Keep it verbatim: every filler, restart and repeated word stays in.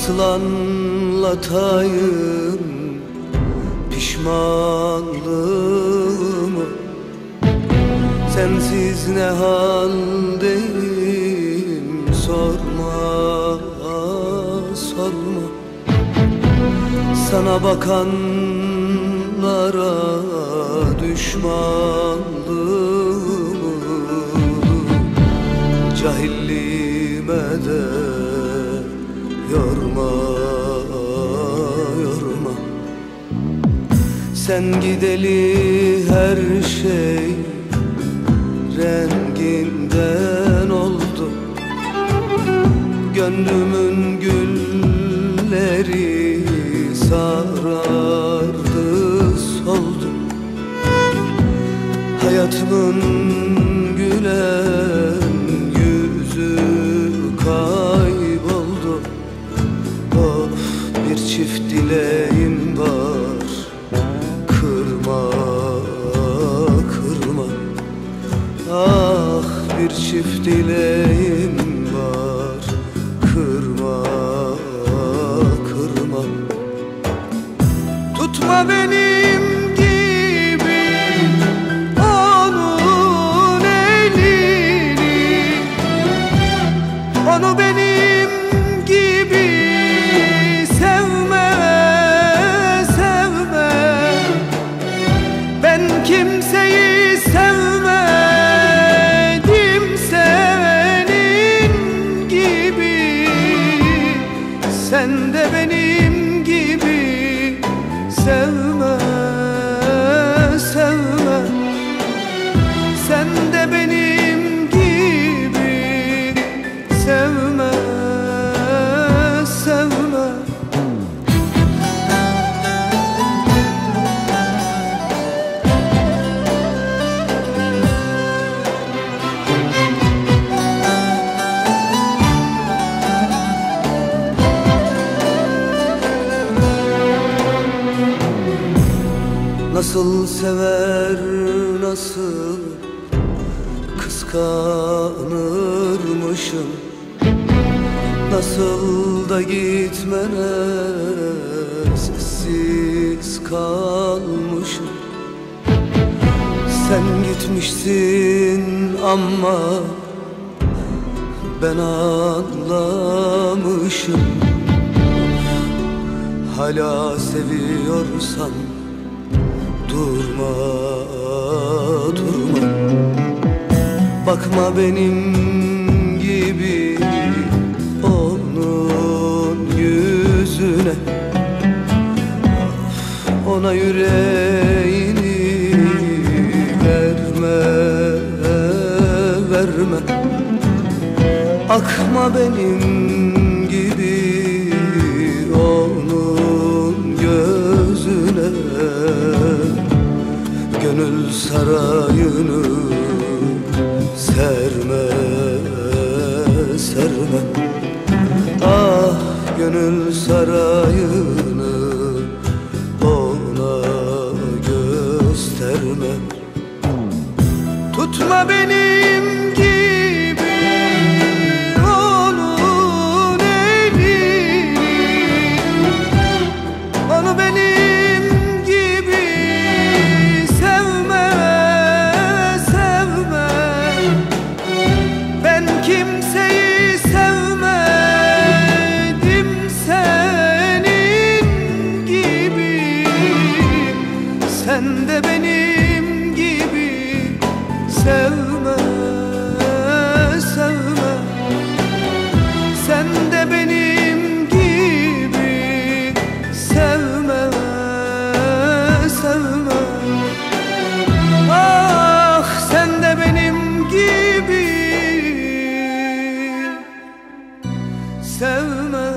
Nasıl anlatayım pişmanlığımı? Sensiz ne haldeyim sorma, sorma. Sana bakanlara düşmanlığımı, cahilliğime de yorma, yorma. Sen gideli her şey renginden oldu. Gönlümün gülleri sarardı, soldu. Hayatımın gülen yüzü kayboldu. Of, bir çift dileğim var, kırma, kırma. Ah, bir çift dileğim var, kırma, kırma. Tutma benim gibi onun elini, onu benim gibi sevme, sevme. Ben kimseyi sevmedim senin gibi. Sen de benim gibi sevme, sevme. Sen de benim gibi sevme, sevme. Nasıl sever, nasıl kıskanırmışım. Nasıl da gitmene sessiz kalmışım. Sen gitmişsin ama ben anlamışım. Hala seviyorsan durma, durma. Bakma benim gibi onun yüzüne. Ona yüreğini verme, verme. Akma benim gibi onun gözüne. Gönül sarayını serme, serme. Ah, gönül sarayını ona gösterme. Tutma benim gibi onun elini, onu benim gibi sevme, sevme. Ben kimseyi sevmedim senin gibi. Sen de benim gibi sevme, sevme. Sen de benim gibi sevme, sevme. Ah, sen de benim gibi sevme.